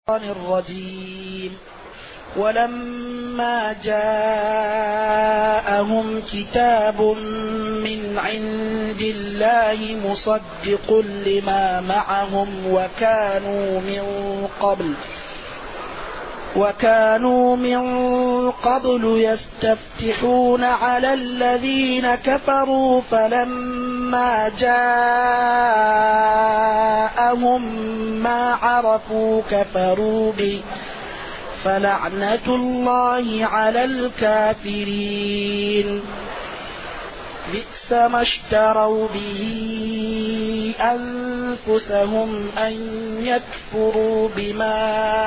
الرجيم. ولما جاءهم كتاب من عند الله مصدق لما معهم وكانوا من قبل يستفتحون على الذين كفروا فلما جاءهم ما عرفوا كفروا به فلعنة الله على الكافرين. بئس ما اشتروا به أنفسهم أن يكفروا بما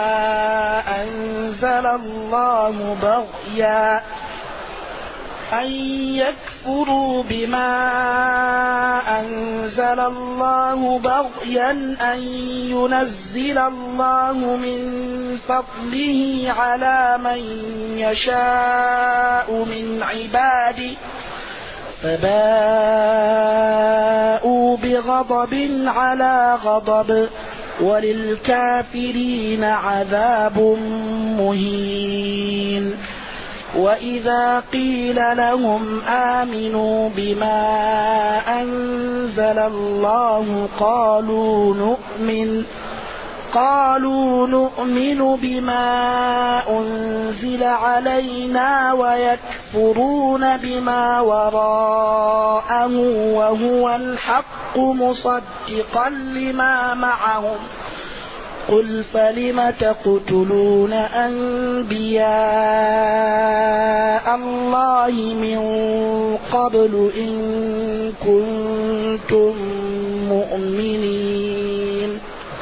أنزل الله بغيا أن ينزل الله من فضله على من يشاء من عباده فباءوا بغضب على غضب وللكافرين عذاب مهين. وإذا قيل لهم آمنوا بما أنزل الله قالوا نؤمن بما أنزل علينا ويكفرون بما وراءه وهو الحق مصدقا لما معهم. قل فلم تقتلون أنبياء الله من قبل إن كنتم مؤمنين.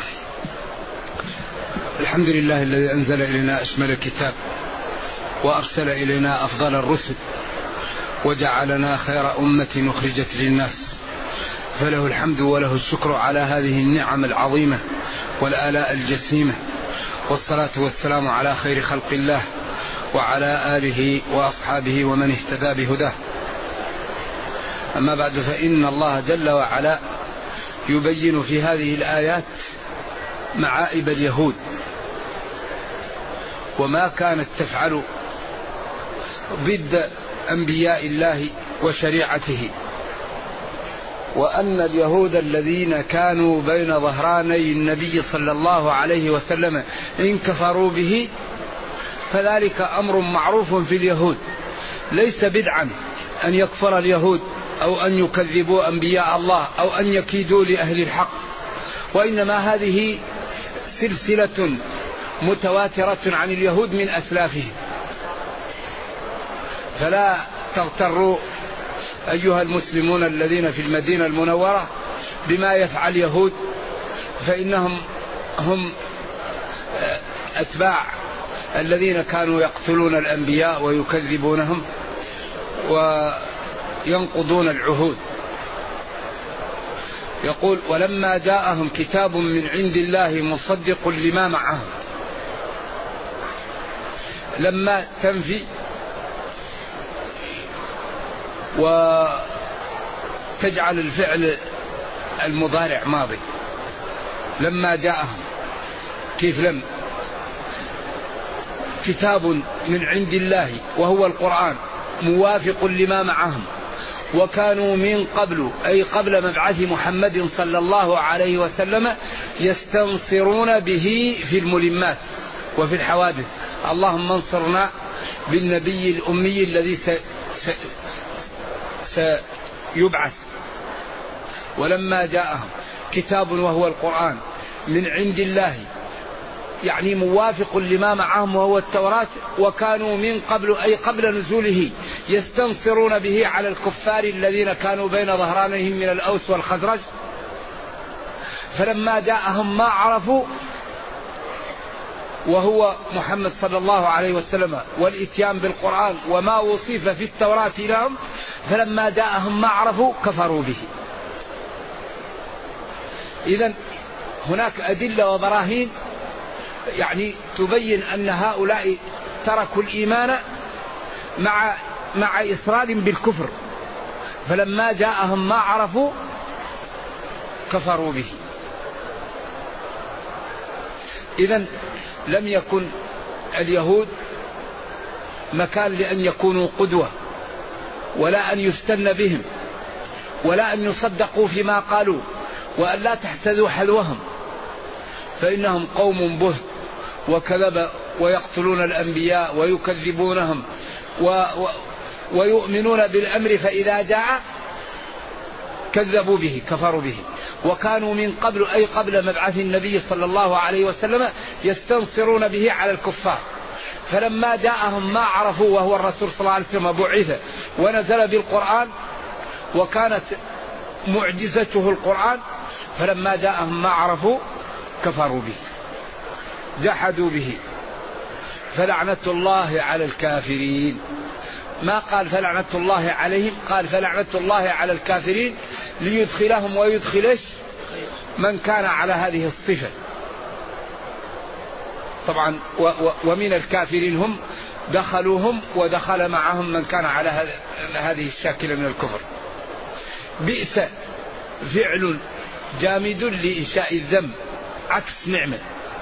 الحمد لله الذي أنزل إلينا أشمل الكتاب وأرسل إلينا أفضل الرسل وجعلنا خير أمة أخرجت للناس، فله الحمد وله الشكر على هذه النعم العظيمة والآلاء الجسيمة، والصلاة والسلام على خير خلق الله وعلى آله وأصحابه ومن اهتدى بهداه. أما بعد، فإن الله جل وعلا يبين في هذه الآيات معائب اليهود وما كانت تفعل ضد أنبياء الله وشريعته، وأن اليهود الذين كانوا بين ظهراني النبي صلى الله عليه وسلم إن كفروا به فذلك أمر معروف في اليهود، ليس بدعا أن يكفر اليهود أو أن يكذبوا أنبياء الله أو أن يكيدوا لأهل الحق، وإنما هذه سلسلة متواترة عن اليهود من أسلافهم. فلا تغتروا أيها المسلمون الذين في المدينة المنورة بما يفعل اليهود، فإنهم هم أتباع الذين كانوا يقتلون الأنبياء ويكذبونهم وينقضون العهود. يقول: ولما جاءهم كتاب من عند الله مصدق لما معهم. لما تنفي وتجعل الفعل المضارع ماضي. لما جاءهم، كيف لم؟ كتاب من عند الله وهو القرآن موافق لما معهم، وكانوا من قبل أي قبل مبعث محمد صلى الله عليه وسلم يستنصرون به في الملمات وفي الحوادث. اللهم انصرنا بالنبي الأمي الذي سيبعث. ولما جاءهم كتاب وهو القرآن من عند الله، يعني موافق لما معهم وهو التوراة، وكانوا من قبل أي قبل نزوله يستنصرون به على الكفار الذين كانوا بين ظهرانهم من الأوس والخزرج. فلما جاءهم ما عرفوا وهو محمد صلى الله عليه وسلم والإتيان بالقرآن وما وصف في التوراة لهم، فلما جاءهم ما عرفوا كفروا به. إذن هناك أدلة وبراهين يعني تبين أن هؤلاء تركوا الإيمان مع إصرار بالكفر، فلما جاءهم ما عرفوا كفروا به. إذن لم يكن اليهود مكان لأن يكونوا قدوة، ولا أن يستن بهم، ولا أن يصدقوا فيما قالوا، وأن لا تحتذوا حلوهم، فإنهم قوم بهت وكذب، ويقتلون الأنبياء ويكذبونهم ويؤمنون بالأمر فإذا جاء كذبوا به كفروا به. وكانوا من قبل، أي قبل مبعث النبي صلى الله عليه وسلم، يستنصرون به على الكفار. فلما جاءهم ما عرفوا، وهو الرسول صلى الله عليه وسلم بعث ونزل بالقرآن وكانت معجزته القرآن، فلما جاءهم ما عرفوا كفروا به جحدوا به. فلعنة الله على الكافرين. ما قال فلعنة الله عليهم، قال فلعنة الله على الكافرين ليدخلهم ويدخلش من كان على هذه الصفة. طبعا ومن الكافرين هم دخلوهم ودخل معهم من كان على هذه الشاكلة من الكفر. بئس فعل جامد لإنشاء الذنب عكس نعمة.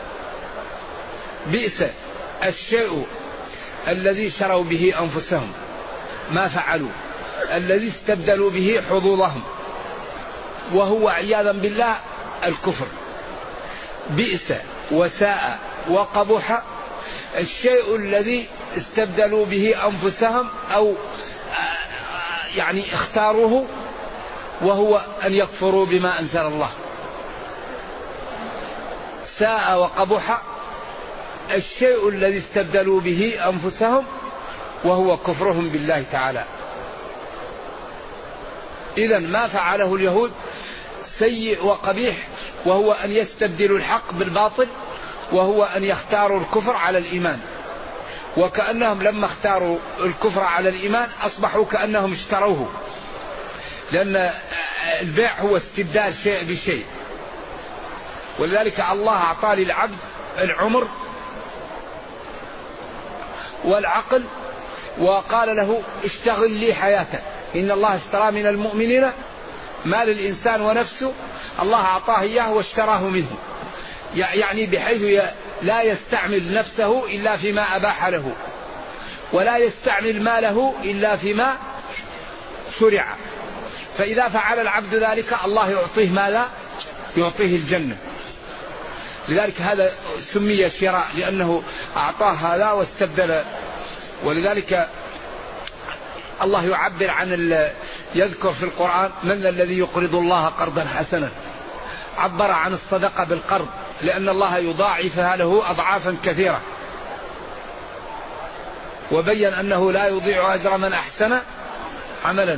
بئس الشيء الذي شروا به أنفسهم، ما فعلوا، الذي استبدلوا به حظوظهم، وهو عياذا بالله الكفر. بئس وساء وقبح الشيء الذي استبدلوا به أنفسهم، أو يعني اختاروه، وهو أن يكفروا بما أنزل الله. ساء وقبح الشيء الذي استبدلوا به أنفسهم، وهو كفرهم بالله تعالى. إذن ما فعله اليهود سيء وقبيح، وهو أن يستبدلوا الحق بالباطل، وهو أن يختاروا الكفر على الإيمان. وكأنهم لما اختاروا الكفر على الإيمان أصبحوا كأنهم اشتروه، لأن البيع هو استبدال شيء بشيء. ولذلك الله أعطى للعبد العمر والعقل، وقال له اشتغل لي حياتك، إن الله اشترى من المؤمنين مال الإنسان ونفسه. الله أعطاه إياه واشتراه منه، يعني بحيث لا يستعمل نفسه إلا فيما أباح له، ولا يستعمل ماله إلا فيما شرع. فإذا فعل العبد ذلك الله يعطيه ماذا؟ يعطيه الجنة. لذلك هذا سمي شراء، لأنه أعطاه هذا واستبدل. ولذلك الله يعبر عن يذكر في القرآن من الذي يقرض الله قرضا حسنا. عبر عن الصدقة بالقرض، لأن الله يضاعفها له أضعافا كثيرة، وبين أنه لا يضيع أجر من أحسن عملا.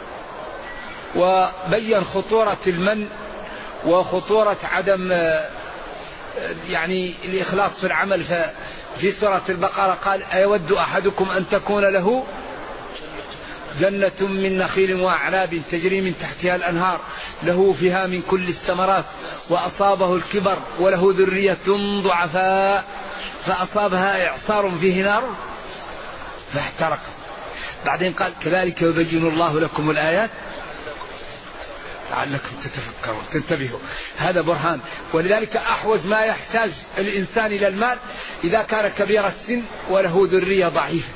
وبين خطورة المن وخطورة عدم يعني الإخلاص في العمل. في سورة البقرة قال أيود أحدكم أن تكون له جنة من نخيل وأعناب تجري من تحتها الأنهار له فيها من كل الثمرات وأصابه الكبر وله ذرية ضعفاء فأصابها إعصار فيه نار فاحترق. بعدين قال كذلك يبين الله لكم الآيات لعلكم تتفكرون تنتبهوا. هذا برهان. ولذلك أحوج ما يحتاج الإنسان إلى المال إذا كان كبير السن وله ذرية ضعيفة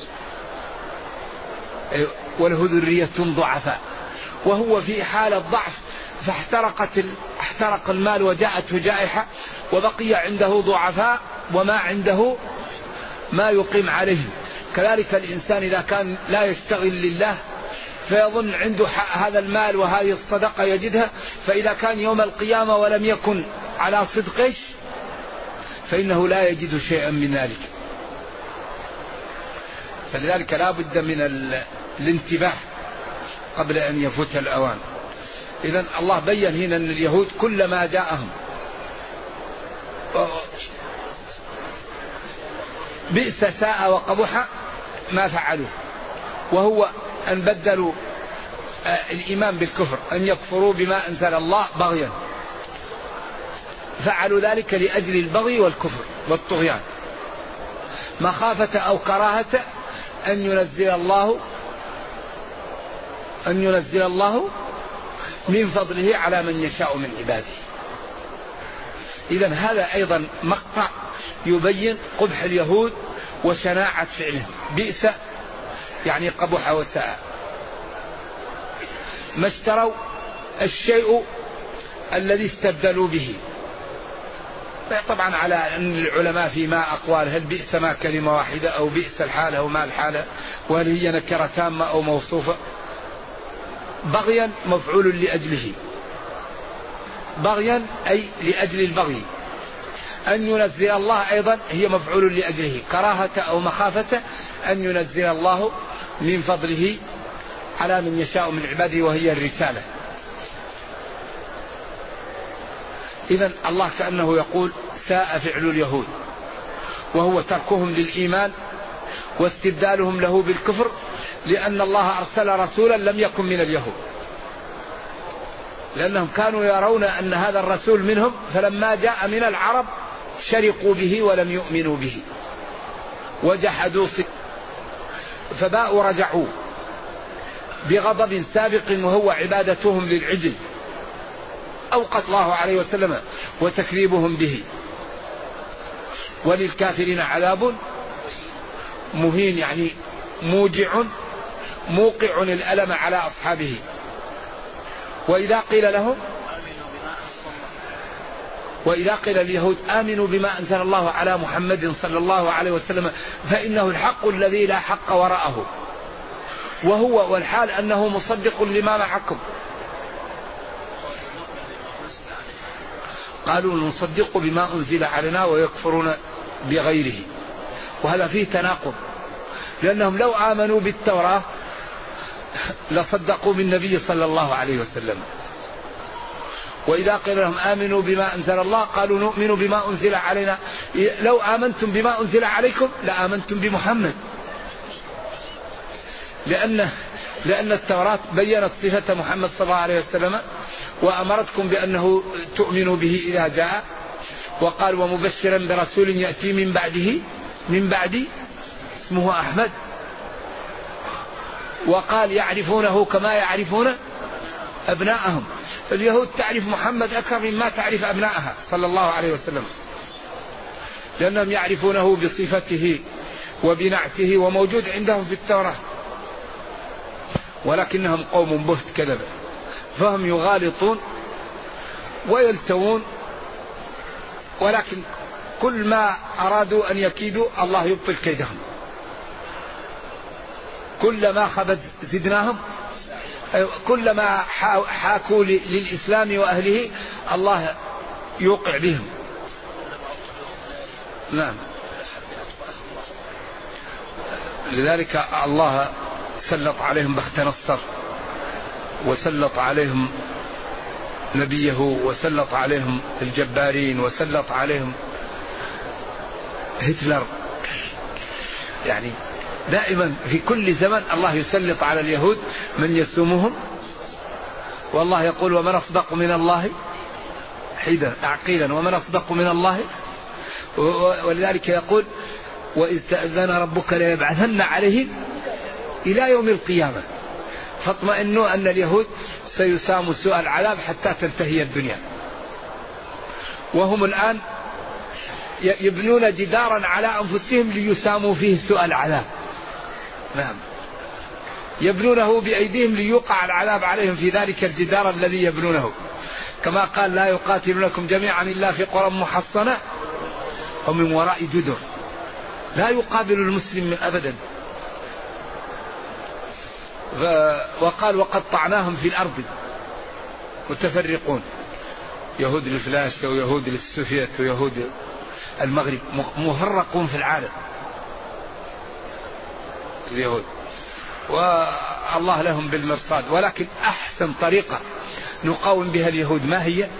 وله ذرية ضعفاء، وهو في حالة ضعف احترق المال وجاءته جائحة وبقي عنده ضعفاء وما عنده ما يقيم عليه. كذلك الإنسان إذا كان لا يشتغل لله فيظن عنده هذا المال وهذه الصدقة يجدها، فإذا كان يوم القيامة ولم يكن على صدقه فإنه لا يجد شيئا من ذلك. فلذلك لا بد من الانتباه قبل أن يفوت الأوان. إذن الله بين هنا أن اليهود كلما جاءهم بئس ساء وقبح ما فعلوا، وهو أن بدلوا الإيمان بالكفر، أن يكفروا بما أنزل الله بغيا. فعلوا ذلك لأجل البغي والكفر والطغيان مخافة أو كراهة أن ينزل الله من فضله على من يشاء من عباده. إذن هذا أيضا مقطع يبين قبح اليهود وشناعة فعلهم. بئس يعني قبح وساء. ما اشتروا الشيء الذي استبدلوا به. طبعا على أن العلماء فيما أقوال، هل بئس ما كلمة واحدة أو بئس الحالة وما الحالة، وهل هي نكرة تامة أو موصوفة. بغيا مفعول لأجله، بغيا أي لأجل البغي. أن ينزل الله أيضا هي مفعول لأجله، كراهة أو مخافة أن ينزل الله من فضله على من يشاء من عباده وهي الرسالة. إذن الله كأنه يقول ساء فعل اليهود، وهو تركهم للإيمان واستبدالهم له بالكفر، لأن الله أرسل رسولا لم يكن من اليهود، لأنهم كانوا يرون أن هذا الرسول منهم، فلما جاء من العرب شرقوا به ولم يؤمنوا به وجحدوا فباءوا رجعوا بغضب سابق وهو عبادتهم للعجل أو قتل الله عليه وسلم وتكذيبهم به. وللكافرين عذاب مهين، يعني موجع موقع الألم على أصحابه. وإذا قيل لليهود آمنوا بما أنزل الله على محمد صلى الله عليه وسلم فإنه الحق الذي لا حق وراءه، وهو والحال أنه مصدق لما معكم. قالوا نصدق بما أنزل علينا ويكفرون بغيره، وهذا فيه تناقض، لأنهم لو آمنوا بالتوراة لصدقوا بالنبي صلى الله عليه وسلم. وإذا قيل لهم آمنوا بما أنزل الله قالوا نؤمن بما أنزل علينا، لو آمنتم بما أنزل عليكم لآمنتم بمحمد، لأن التوراة بيّنت صفة محمد صلى الله عليه وسلم وأمرتكم بأنه تؤمنوا به إذا جاء، وقال ومبشرا برسول يأتي من بعد اسمه أحمد، وقال يعرفونه كما يعرفون أبناءهم. فاليهود تعرف محمد أكثر مما تعرف أبنائها صلى الله عليه وسلم، لأنهم يعرفونه بصفته وبنعته وموجود عندهم في التوراة، ولكنهم قوم بهت كذبة، فهم يغالطون ويلتوون، ولكن كل ما أرادوا أن يكيدوا الله يبطل كيدهم. كلما خبت زدناهم، كلما حاكوا للإسلام وأهله الله يوقع بهم. نعم. لذلك الله سلط عليهم بخت نصر، وسلط عليهم نبيه، وسلط عليهم الجبارين، وسلط عليهم هتلر. يعني دائما في كل زمن الله يسلط على اليهود من يسومهم، والله يقول ومن أصدق من الله عقيلا ومن أصدق من الله. ولذلك يقول وإذ تأذن ربك ليبعثن عليهم إلى يوم القيامة، فاطمئنوا أن اليهود سيساموا سوء العذاب حتى تنتهي الدنيا. وهم الآن يبنون جدارا على أنفسهم ليساموا فيه سوء العذاب. نعم، يبنونه بأيديهم ليوقع العذاب عليهم في ذلك الجدار الذي يبنونه، كما قال لا يقاتلونكم جميعا إلا في قرى محصنة ومن وراء جدر، لا يقابل المسلم من أبدا. وقال وقطعناهم في الأرض متفرقون، يهود الفلاش ويهود السوفيت ويهود المغرب مفرقون في العالم اليهود، والله لهم بالمرصاد. ولكن أحسن طريقة نقاوم بها اليهود ما هي؟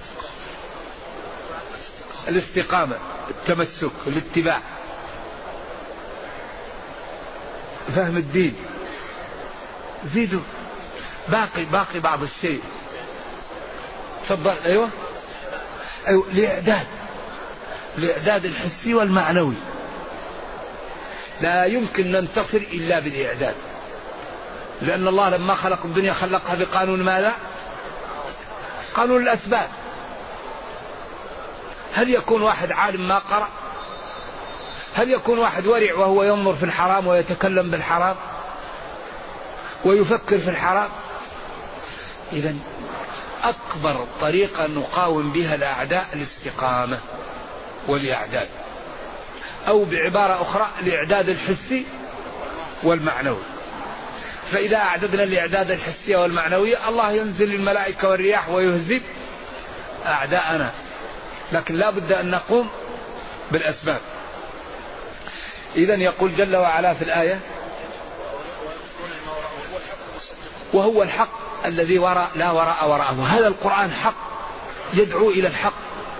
الاستقامة، التمسك، الاتباع، فهم الدين. زيدوا باقي بعض الشيء. تفضل. أيوة الإعداد الحسي والمعنوي، لا يمكن ننتصر إلا بالإعداد، لأن الله لما خلق الدنيا خلقها بقانون ماذا؟ قانون الأسباب. هل يكون واحد عالم ما قرأ؟ هل يكون واحد ورع وهو ينظر في الحرام ويتكلم بالحرام ويفكر في الحرام؟ إذن أكبر طريقة نقاوم بها الأعداء الاستقامة والإعداد، أو بعبارة أخرى الإعداد الحسي والمعنوي. فإذا أعددنا الإعداد الحسي والمعنوي الله ينزل الملائكة والرياح ويهزم أعداءنا، لكن لا بد أن نقوم بالأسباب. إذن يقول جل وعلا في الآية: وهو الحق الذي لا وراء وراءه. هذا القرآن حق، يدعو إلى الحق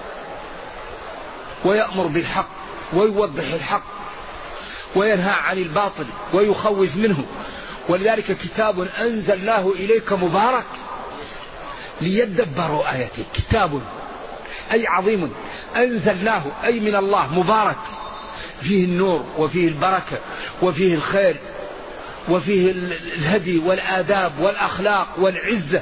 ويأمر بالحق ويوضح الحق وينهى عن الباطل ويخوف منه. ولذلك كتاب أنزلناه إليك مبارك ليدبروا آياته. كتاب أي عظيم، أنزلناه أي من الله، مبارك، فيه النور وفيه البركة وفيه الخير وفيه الهدي والآداب والأخلاق والعزة،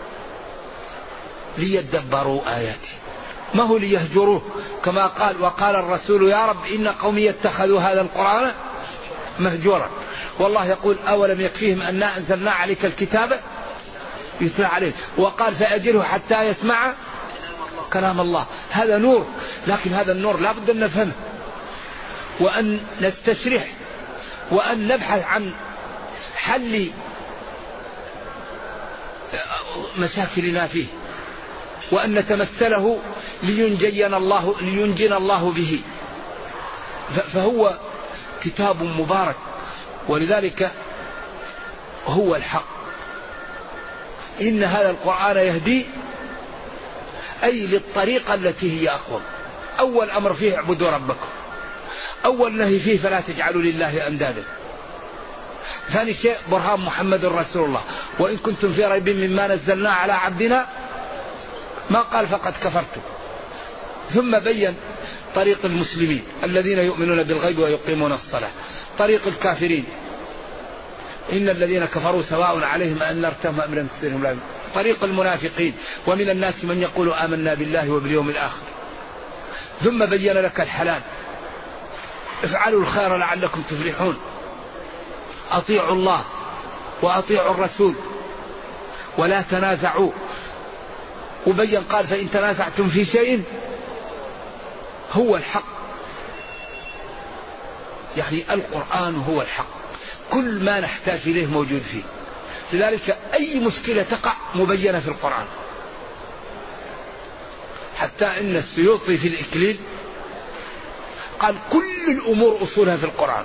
ليدبروا آياته، ما هو ليهجروه كما قال: وقال الرسول يا رب إن قومي اتخذوا هذا القرآن مهجورا. والله يقول: أولم يكفيهم أن أنزلنا عليك الكتاب يتلى عليه. وقال: فأجره حتى يسمع كلام الله. هذا نور، لكن هذا النور لا بد أن نفهمه وأن نستشرح وأن نبحث عن حل مشاكلنا فيه وأن نتمثله لينجينا الله به. فهو كتاب مبارك، ولذلك هو الحق. إن هذا القرآن يهدي أي للطريقة التي هي أقوم. أول أمر فيه: اعبدوا ربكم. أول نهي فيه: فلا تجعلوا لله أندادا. ثاني شيء: برهان محمد رسول الله. وإن كنتم في ريب مما نزلنا على عبدنا، ما قال فقد كفرتم. ثم بين طريق المسلمين الذين يؤمنون بالغيب ويقيمون الصلاة. طريق الكافرين: إن الذين كفروا سواء عليهم أنذرتهم أم لم تنذرهم لا يؤمنون. طريق المنافقين: ومن الناس من يقول آمنا بالله وباليوم الآخر. ثم بين لك الحلال: افعلوا الخير لعلكم تفلحون، أطيعوا الله وأطيعوا الرسول ولا تنازعوا. وبين قال: فإن تنازعتم في شيء هو الحق. يعني القرآن هو الحق، كل ما نحتاج إليه موجود فيه. لذلك أي مشكلة تقع مبينة في القرآن. حتى إن السيوطي في الإكليل قال: كل الأمور أصولها في القرآن.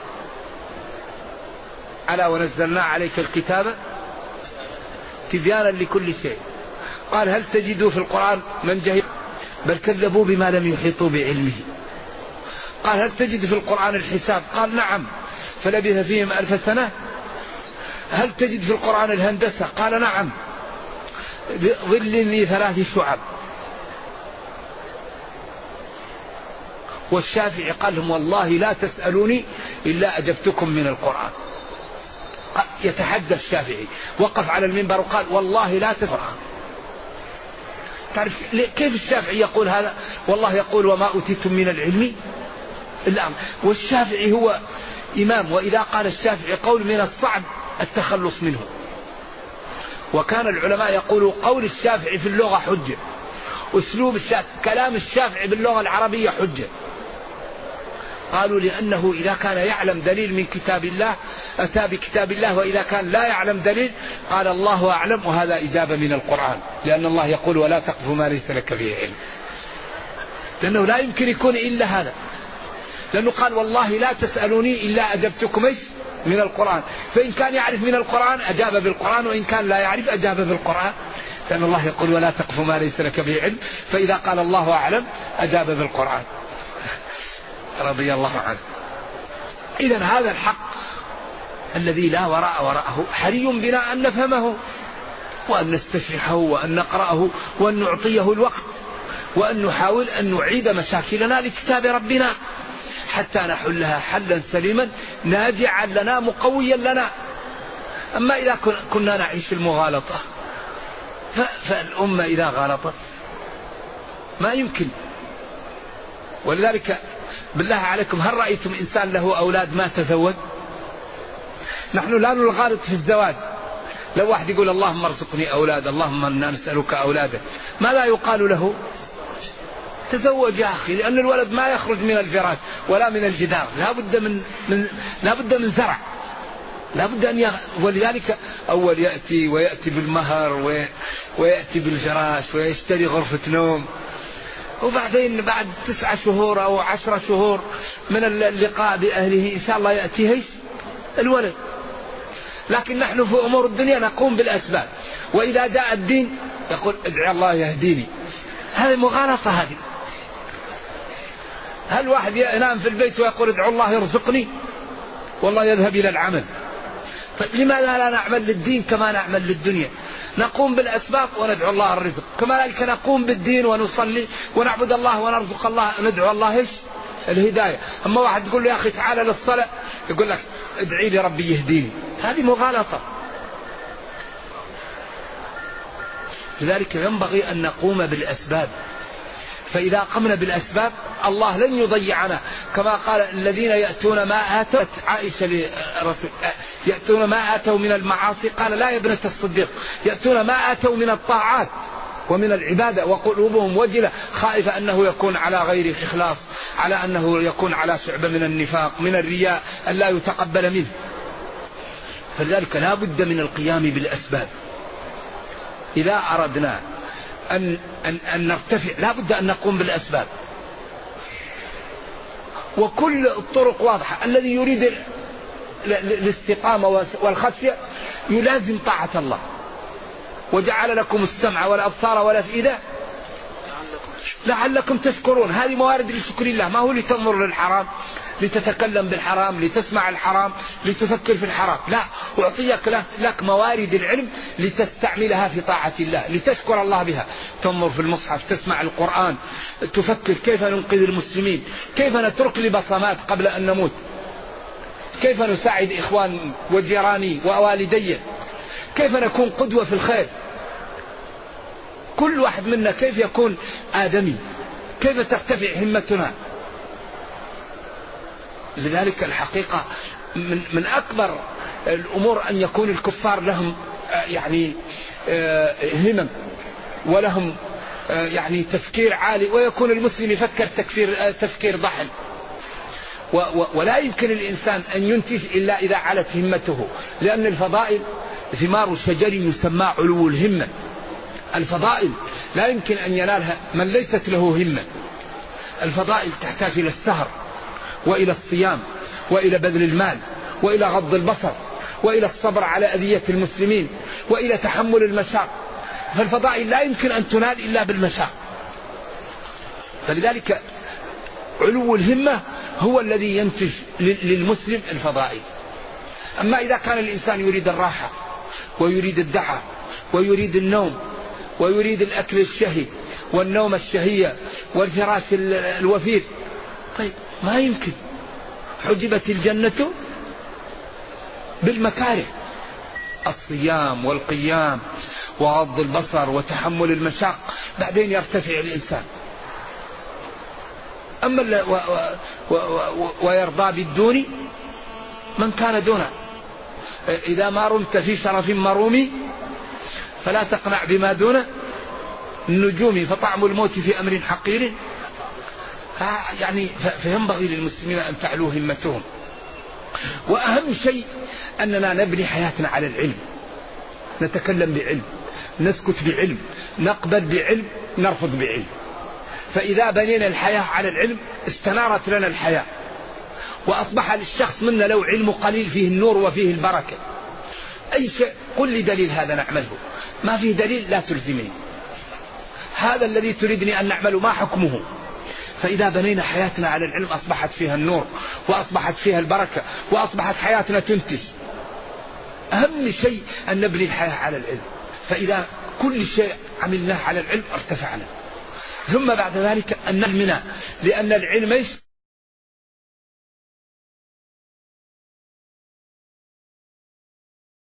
ألا ونزلنا عليك الكتاب تبيانا لكل شيء. قال: هل تجدوا في القرآن من جهل؟ بل كذبوا بما لم يحيطوا بعلمه. قال: هل تجد في القرآن الحساب؟ قال: نعم، فلبث فيهم 1000 سنة. هل تجد في القرآن الهندسة؟ قال: نعم، ظل لي 3 شعب. والشافعي قال لهم: والله لا تسألوني إلا أجبتكم من القرآن. يتحدى الشافعي، وقف على المنبر وقال: والله لا تسألوني. تعرف كيف الشافعي يقول هذا؟ والله يقول: وما أوتيتم من العلم إلا. والشافعي هو إمام، وإذا قال الشافعي قول من الصعب التخلص منه. وكان العلماء يقولوا: قول الشافعي في اللغة حجة، أسلوب كلام الشافعي باللغة العربية حجة. قالوا: لأنه إذا كان يعلم دليل من كتاب الله أتى بكتاب الله، وإذا كان لا يعلم دليل قال الله أعلم. وهذا إجابة من القرآن، لأن الله يقول: ولا تقف ما ليس لك به علم. لأنه لا يمكن يكون إلا هذا، لأنه قال: والله لا تسألوني إلا أجبتكم من القرآن. فإن كان يعرف من القرآن أجاب بالقرآن، وإن كان لا يعرف أجاب بالقرآن، لأن الله يقول: ولا تقف ما ليس لك به علم. فإذا قال الله أعلم أجاب بالقرآن رضي الله عنه. إذن هذا الحق الذي لا وراء وراءه حري بنا أن نفهمه وأن نستشرحه وأن نقرأه وأن نعطيه الوقت وأن نحاول أن نعيد مشاكلنا لكتاب ربنا حتى نحلها حلا سليما ناجعا لنا مقويا لنا. أما إذا كنا نعيش المغالطة، فالأمة إذا غلطت ما يمكن ولذلك بالله عليكم هل رأيتم إنسان له أولاد ما تزوج؟ نحن لا نغالط في الزواج. لو واحد يقول اللهم ارزقني أولاد، اللهم إنا نسألك أولادا، ما لا يقال له تزوج يا أخي؟ لأن الولد ما يخرج من الفراش ولا من الجدار، لا بد من زرع، لا بد أن ولذلك أول ويأتي بالمهر ويأتي بالفراش ويشتري غرفة نوم، وبعدين بعد 9 شهور أو 10 شهور من اللقاء بأهله إن شاء الله يأتيه الولد. لكن نحن في أمور الدنيا نقوم بالأسباب، وإذا جاء الدين يقول ادعي الله يهديني. هذه مغالطة. هذه هل واحد ينام في البيت ويقول ادعو الله يرزقني والله يذهب إلى العمل؟ طيب لماذا لا نعمل للدين كما نعمل للدنيا؟ نقوم بالأسباب وندعو الله الرزق، كما ذلك نقوم بالدين ونصلي ونعبد الله ونرزق الله، ندعو الله إيش؟ الهداية. أما واحد يقول له يا أخي تعالى للصلاة يقول لك ادعي لي ربي يهديني، هذه مغالطة. لذلك ينبغي أن نقوم بالأسباب، فإذا قمنا بالأسباب الله لن يضيعنا، كما قال الذين يأتون ما آتوا عائشة لرسول يأتون ما آتوا من المعاصي، قال لا يا ابنة الصديق، يأتون ما آتوا من الطاعات ومن العبادة وقلوبهم وجلة خائفة أنه يكون على غير إخلاص، على أنه يكون على شعبة من النفاق من الرياء أن لا يتقبل منه. فلذلك لا بد من القيام بالأسباب. إذا أردنا أن نرتفع لا بد أن نقوم بالأسباب، وكل الطرق واضحة. الذي يريد الاستقامة والخشية يلازم طاعة الله، وجعل لكم السمع والأبصار والأفئدة لعلكم تشكرون. هذه موارد لشكر الله، ما هو لتنظر للحرام، لتتكلم بالحرام، لتسمع الحرام، لتفكر في الحرام، لا، أعطيك لك موارد العلم لتستعملها في طاعة الله، لتشكر الله بها. تنظر في المصحف، تسمع القرآن، تفكر كيف ننقذ المسلمين، كيف نترك لبصمات قبل أن نموت، كيف نساعد إخوان وجيراني ووالدي، كيف نكون قدوة في الخير. كل واحد منا كيف يكون آدمي، كيف ترتفع همتنا. لذلك الحقيقة من أكبر الأمور أن يكون الكفار لهم يعني همم ولهم يعني تفكير عالي، ويكون المسلم يفكر تفكير ضحل. ولا يمكن الإنسان أن ينتج إلا إذا علت همته، لأن الفضائل ثمار شجر يسمى علو الهمة. الفضائل لا يمكن أن ينالها من ليست له همة. الفضائل تحتاج إلى السهر وإلى الصيام وإلى بذل المال وإلى غض البصر وإلى الصبر على أذية المسلمين وإلى تحمل المشاق. فالفضائل لا يمكن أن تنال إلا بالمشاق. فلذلك علو الهمة هو الذي ينتج للمسلم الفضائل. أما إذا كان الإنسان يريد الراحة ويريد الدعاء ويريد النوم ويريد الأكل الشهي والنوم الشهية والفراش الوفير، طيب ما يمكن. حجبت الجنة بالمكاره، الصيام والقيام وغض البصر وتحمل المشاق، بعدين يرتفع الإنسان. أما ويرضى بالدون من كان دونه. إذا ما رمت في شرف مرومي فلا تقنع بما دون النجوم، فطعم الموت في أمر حقير. يعني فينبغي للمسلمين أن تعلو همتهم. وأهم شيء أننا نبني حياتنا على العلم، نتكلم بعلم، نسكت بعلم، نقبل بعلم، نرفض بعلم. فإذا بنينا الحياة على العلم استنارت لنا الحياة، وأصبح للشخص منا لو علم قليل فيه النور وفيه البركة. أي شيء قل لي دليل هذا نعمله، ما فيه دليل لا تلزمني. هذا الذي تريدني أن نعمله ما حكمه. فإذا بنينا حياتنا على العلم أصبحت فيها النور وأصبحت فيها البركة وأصبحت حياتنا تنتج. أهم شيء أن نبني الحياة على العلم، فإذا كل شيء عملناه على العلم ارتفعنا. ثم بعد ذلك أن نهمنا، لأن العلم